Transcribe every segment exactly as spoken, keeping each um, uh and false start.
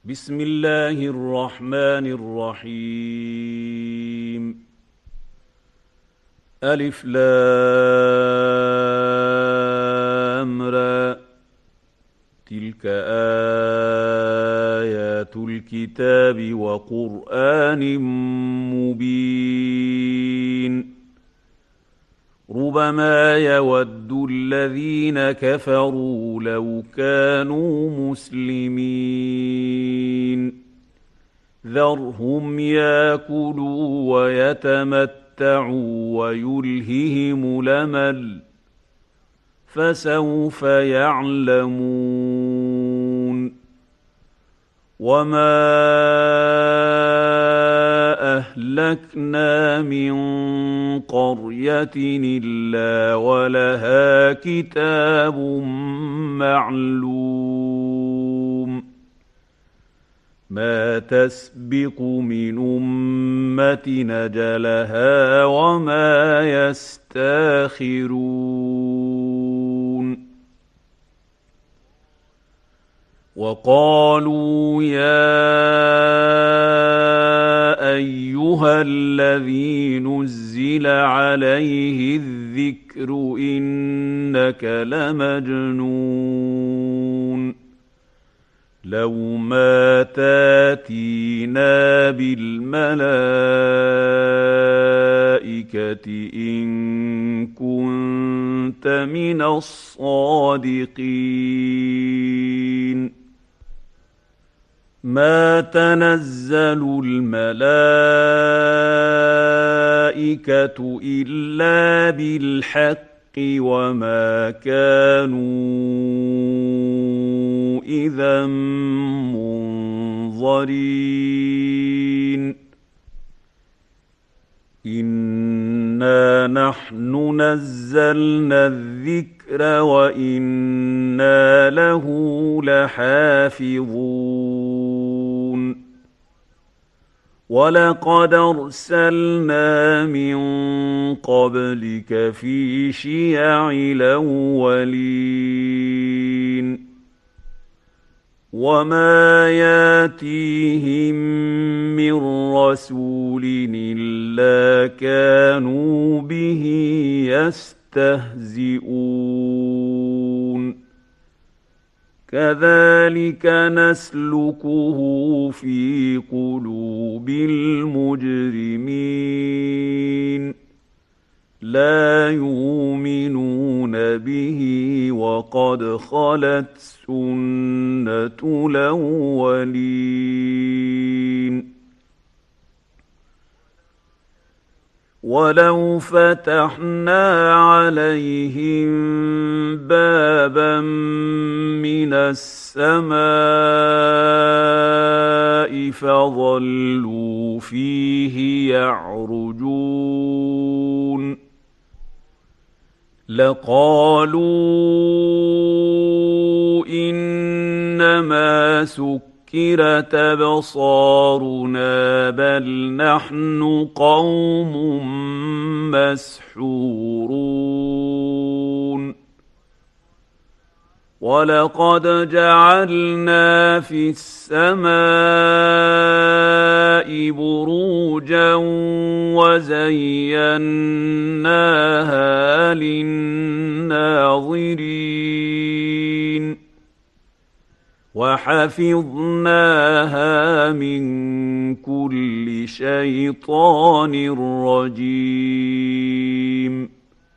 بسم الله الرحمن الرحيم. ألف لام را، تلك آيات الكتاب وقرآن مبين. ربما يود الذين كفروا لو كانوا مسلمين. ذرهم ياكلوا ويتمتعوا ويلههم الأمل، فسوف يعلمون. وما أهلكنا من قرية إلا ولها كتاب معلوم. ما تسبق من أمة أجلها وما يستاخرون. وقالوا يا أيها الذي نزل عليه الذكر إنك لمجنون. لو ما تاتينا بالملائكة إن كنت من الصادقين. ما تنزل الملائكة إلا بالحق وما كانوا إذا منظرين. إنا نحن نزلنا الذكر وإنا له لحافظون. ولقد أرسلنا من قبلك في شيع الأولين. وما ياتيهم من رسول إلا كانوا به يستهزئون. كذلك نسلكه في قلوب المجرمين. لا يؤمنون به وقد خلت سنة الأولين. ولو فتحنا عليهم بابا من السماء فظلوا فيه يعرجون لقالوا إنما سكرت أبصارنا بل نحن قوم مسحورون. ولقد جعلنا في السماء بروجا وزيناها للناظرين وحفظناها من كل شيطان رجيم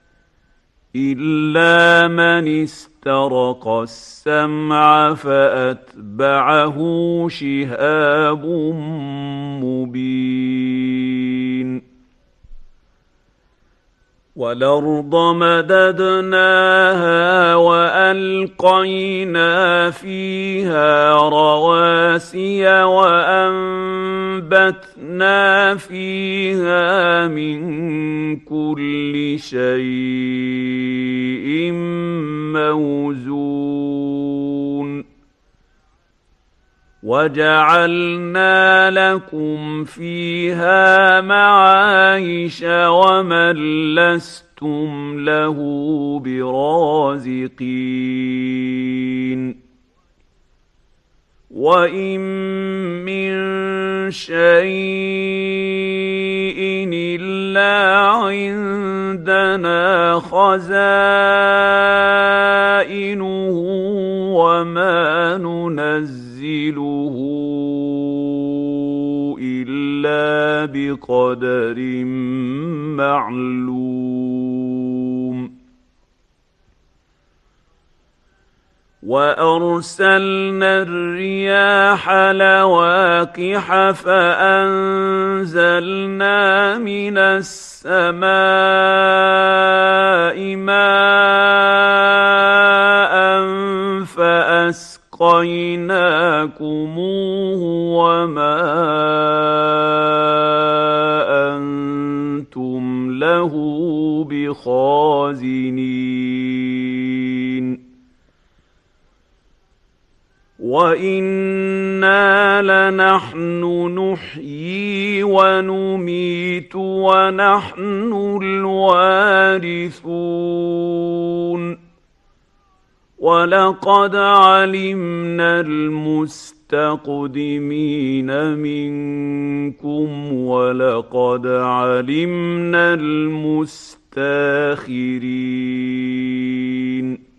إلا من استرق السمع فأتبعه شهاب مبين. والأرض مددناها وألقينا فيها رواسي وأنبتنا فيها من كل شيء موزون. وجعلنا لكم فيها معايش ومن لستم له برازقين. وَإِن مِّن شَيْءٍ إِلَّا عِندَنَا خَزَائِنُهُ وَمَا نُنَزِّلُهُ إِلَّا بِقَدَرٍ مَّعْلُومٍ وَأَرْسَلْنَا الرِّيَاحَ لَوَاقِحَ فَأَنزَلْنَا مِنَ السَّمَاءِ مَاءً فَأَسْقَيْنَاكُمُوهُ وَمَا أَنتُمْ لَهُ بِخَازِنِينَ وَإِنَّا لَنَحْنُ نُحْيِي وَنُمِيتُ وَنَحْنُ الْوَارِثُونَ وَلَقَدْ عَلِمْنَا الْمُسْتَقْدِمِينَ مِنكُمْ وَلَقَدْ عَلِمْنَا الْمُسْتَأْخِرِينَ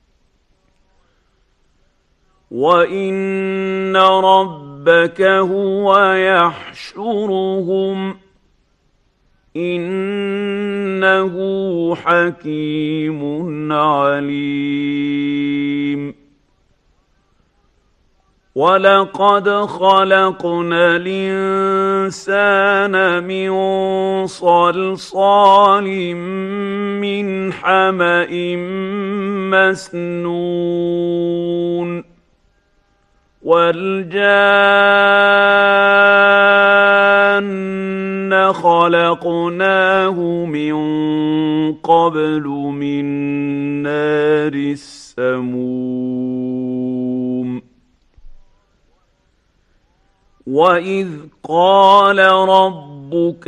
وَإِنَّ رَبَّكَ هُوَ يَحْشُرُهُمْ إِنَّهُ حَكِيمٌ عَلِيمٌ وَلَقَدْ خَلَقْنَا الْإِنسَانَ مِنْ صَلْصَالٍ مِّنْ حَمَإٍ مَّسْنُونٍ وَالْجَانَّ خَلَقْنَاهُ مِن قَبْلُ مِن نَّارِ السَّمُومِ وَإِذْ قَالَ رَبُّكَ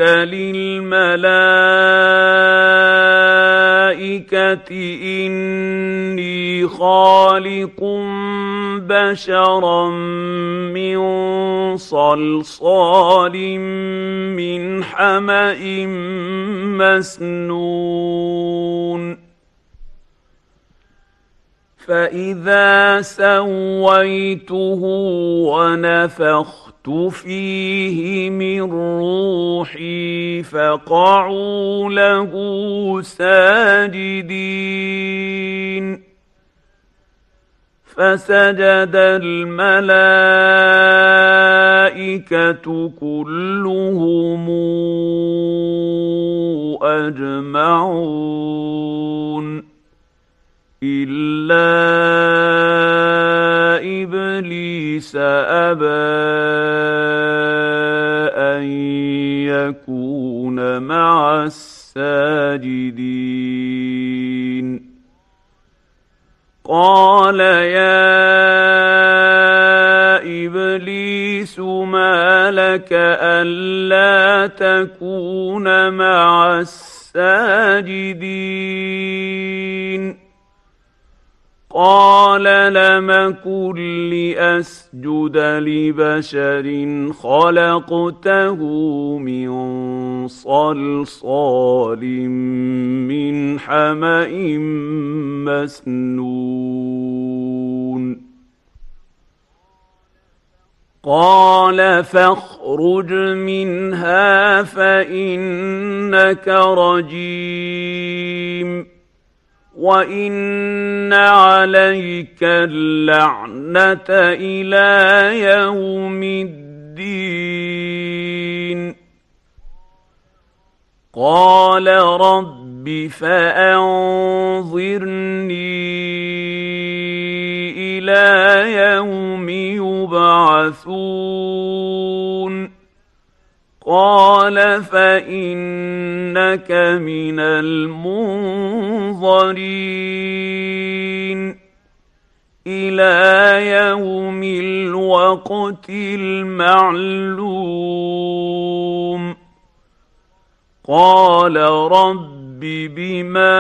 لِلْمَلَائِكَةِ إِنِّي خَالِقٌ بَشَرًا مِّن صَلْصَالٍ مِّنْ حَمَإٍ مَّسْنُونٍ فَإِذَا سَوَّيْتُهُ وَنَفَخْتُ فِيهِ مِن رُّوحِي فَقَعُوا لَهُ سَاجِدِينَ فَسَجَدَ الْمَلَائِكَةُ كُلُّهُمْ أَجْمَعُونَ إِلَّا إِبْلِيسَ أَبَىٰ أَن يَكُونَ مَعَ السَّاجِدِينَ قَالَ يَا إِبْلِيسُ مَا لَكَ أَلَّا تَكُونَ مَعَ السَّاجِدِينَ قَالَ لَمْ أَكُن لِّأَسْجُدَ لِبَشَرٍ خَلَقْتَهُ مِن صَلْصَالٍ مِّنْ حَمَإٍ مَّسْنُونٍ قَالَ فَاخْرُجْ مِنْهَا فَإِنَّكَ رَجِيمٌ وَإِنَّ عَلَيْكَ اللَّعْنَةَ إِلَىٰ يَوْمِ الدِّينِ قَالَ رَبِّ فَأَنظِرْنِي إِلَىٰ يَوْمِ يُبْعَثُونَ قَالَ فَإِنَّكَ مِنَ الْمُنظَرِينَ إِلَىٰ يَوْمِ الْوَقْتِ الْمَعْلُومِ قَالَ رَبِّ بما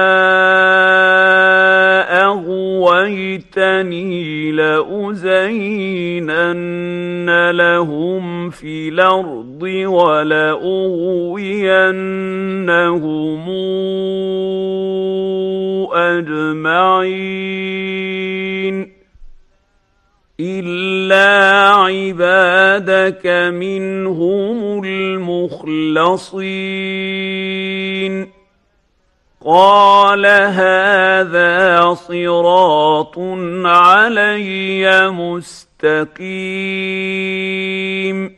أغويتني لأزينن لهم في الأرض ولأغوينهم أجمعين إلا عبادك منهم المخلصين قال هذا صراط علي مستقيم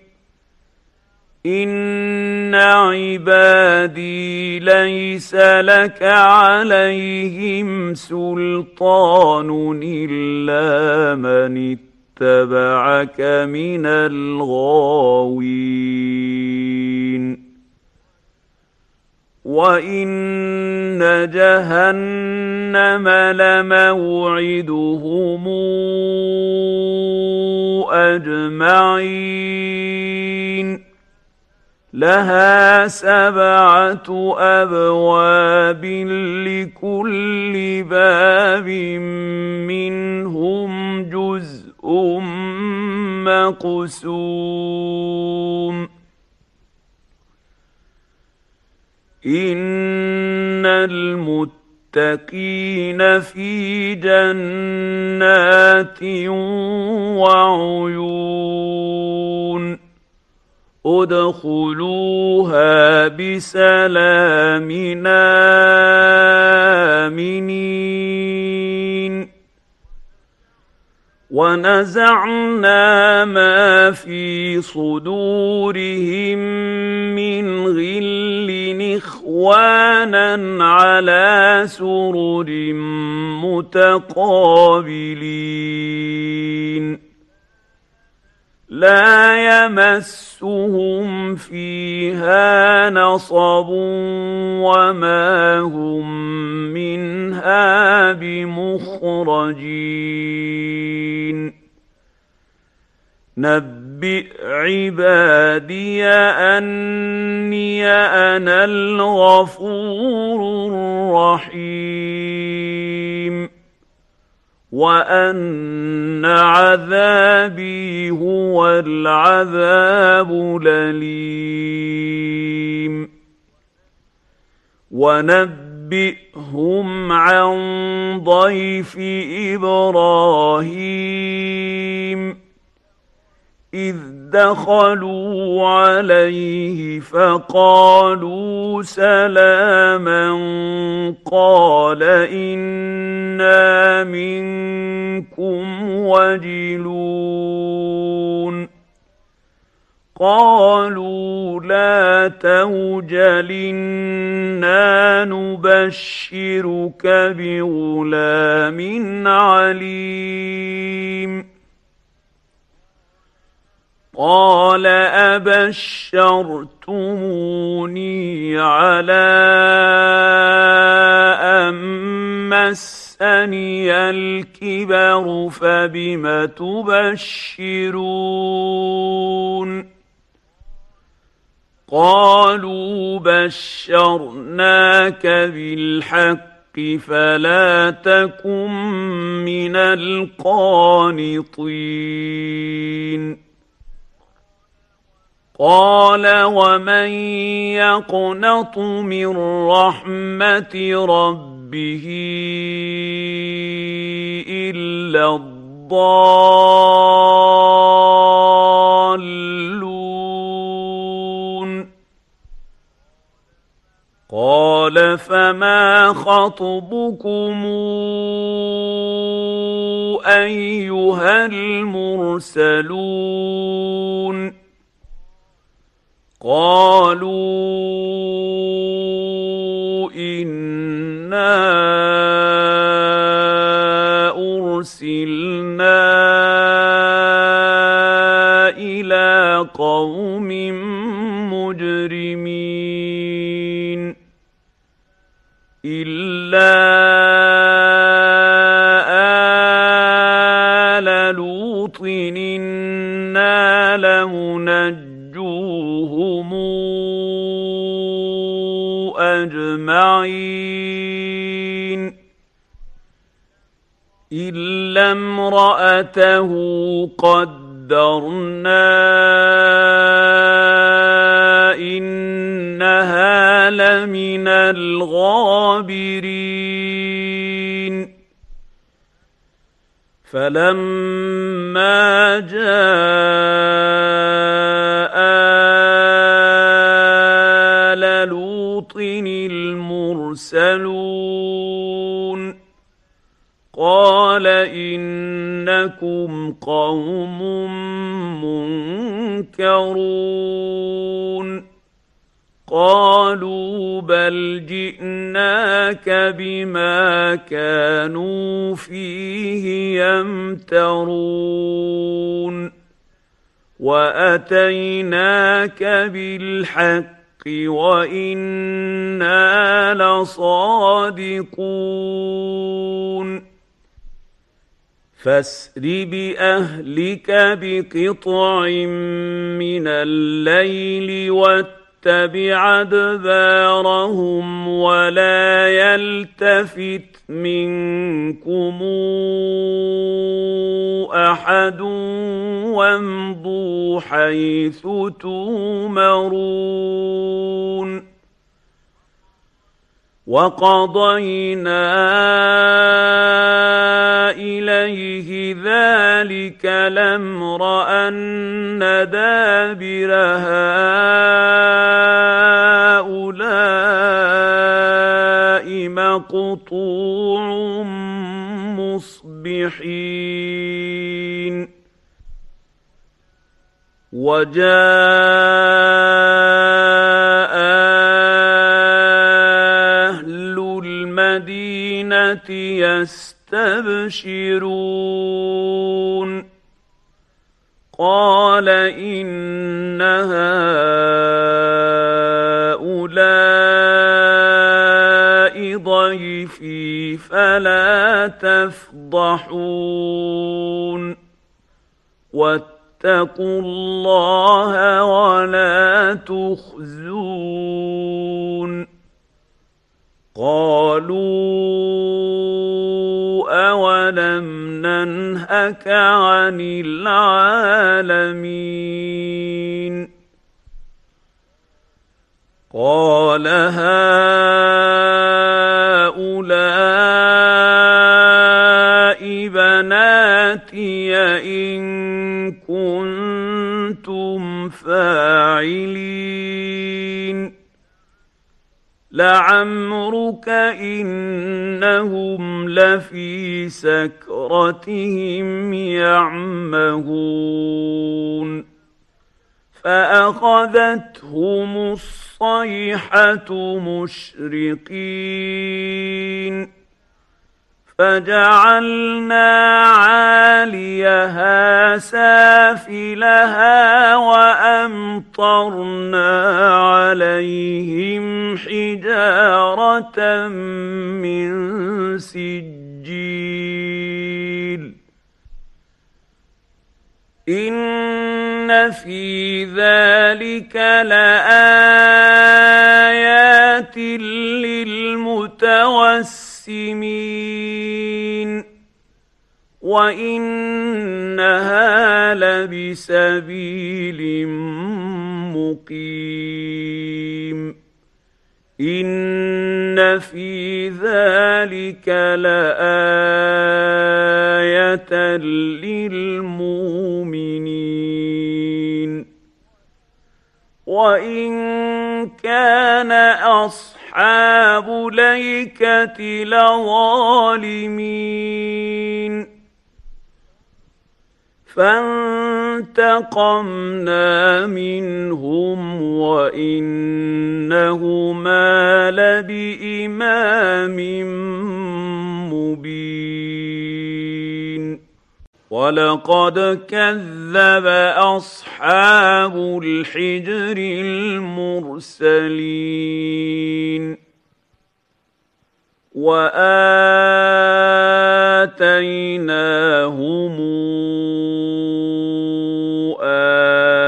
إن عبادي ليس لك عليهم سلطان إلا من اتبعك من الغاوين وإن جهنم لموعدهم أجمعين لها سبعة أبواب لكل باب منهم جزء مقسوم إن المتقين في جنات وعيون ادخلوها بسلام آمنين ونزعنا ما في صدورهم من غل إخوانا على سرر متقابلين لا يمسهم فيها نصب وما هم منها بمخرجين نبئ عبادي أني أنا الغفور الرحيم وأن عذابي هو العذاب الأليم ونبئهم عن ضيف إبراهيم إذ دخلوا عليه فقالوا سلاما قال إنا منكم وجلون قالوا لا توجل إنا نبشرك بغلام عليم قال أبشرتموني على أن مسني الكبر فبم تبشرون قالوا بشرناك بالحق فلا تكن من القانطين قال ومن يقنط من رحمة ربه إلا الضالون قال فما خطبكم أيها المرسلون قالوا إنا أرسلنا إلى قوم مجرمين إلا آل لوط إنا لمنجوهم أجمعين أجمعين إلا امرأته قدرنا إنها لمن الغابرين فلما جاء آل لوط المرسلون قال إنكم قوم منكرون قالوا بل جئناك بما كانوا فيه يمترون وأتيناك بالحق وإنا لصادقون فاسر بأهلك بقطع من الليل واتبع أدبارهم ولا يلتفت منكم أحد وامضوا حيث تؤمرون وقضينا إليه ذلك الأمر أن دابر هؤلاء مقطوع مصبحين وجاء أهل المدينة يستبشرون قال إن هؤلاء ضيفي فلا تفضحون واتقوا الله ولا تخزون قالوا أولم ننهك عن العالمين قال هؤلاء بناتي إن كنتم فاعلين لعمرك إنهم لفي سكرتهم يعمهون فأخذتهم الصيحة مشرقين فجعلنا عاليها سافلها وأمطرنا عليهم حجارة من سجيل إن في ذلك لآيات للمتوسمين وإنها لبسبيل مقيم إن في ذلك لآية للمؤمنين وإن كان أصحاب الأيكة لظالمين فانتقمنا منهم وإنهما لبإمام مبين ولقد كذب أصحاب الحجر المرسلين وآتيناهم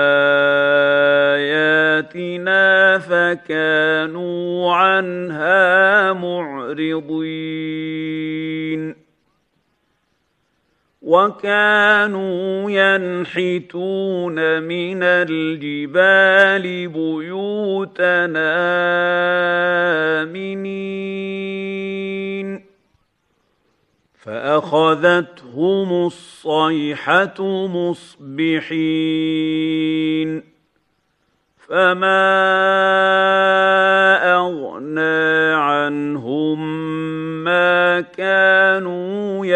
آياتنا فكانوا عنها وكانوا ينحتون من الجبال بيوتا آمنين فأخذتهم الصيحة مصبحين فما أغنى عنهم ما كانوا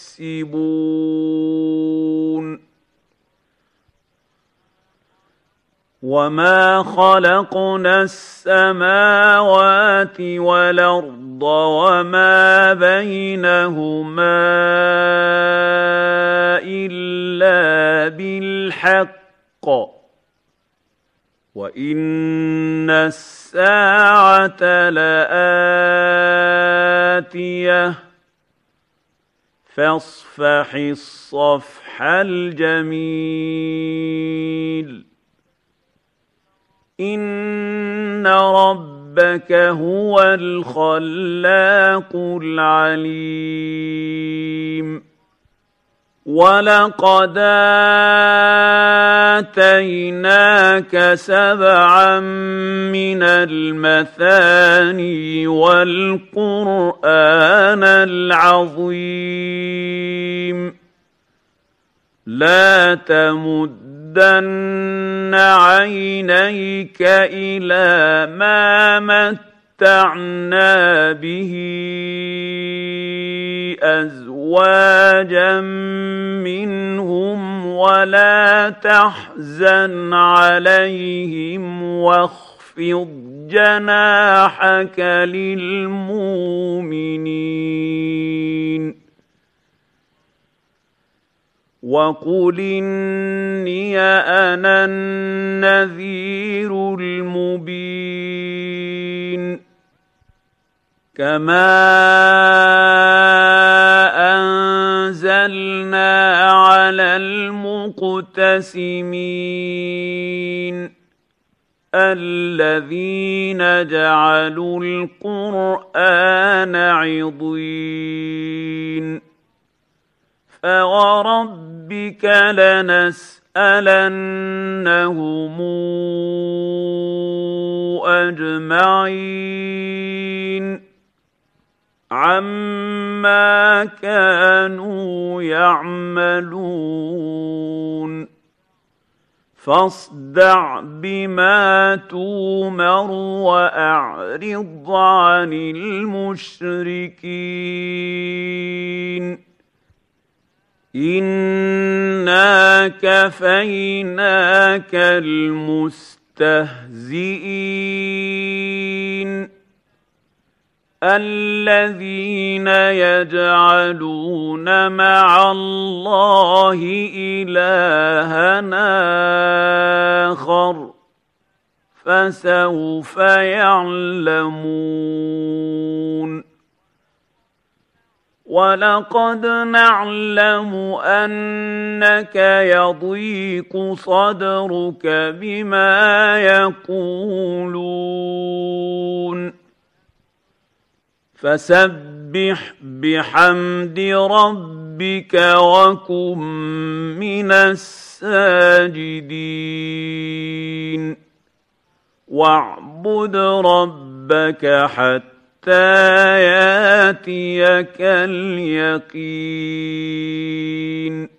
يكسبون وما خلقنا السماوات والأرض وما بينهما إلا بالحق وإن الساعة لآتية فاصفح الصفح الجميل إن ربك هو الخلاق العليم ولقد آتيناك سبعا من المثاني والقرآن العظيم لا تمدن عينيك إلى ما متعنا به أزواجا منهم ولا تحزن عليهم واخفض جناحك للمؤمنين وقل إني أنا النذير المبين كما أنزلنا على المقتسمين الذين جعلوا القرآن عضين فوربك لنسألنهم أجمعين عما كانوا يعملون فاصدع بما تؤمر وأعرض عن المشركين إنا كفيناك المستهزئين الذين يجعلون مع الله إلهًا آخر فسوف يعلمون ولقد نعلم أنك يضيق صدرك بما يقولون فسبح بحمد ربك وكن من الساجدين واعبد ربك حتى ياتيك اليقين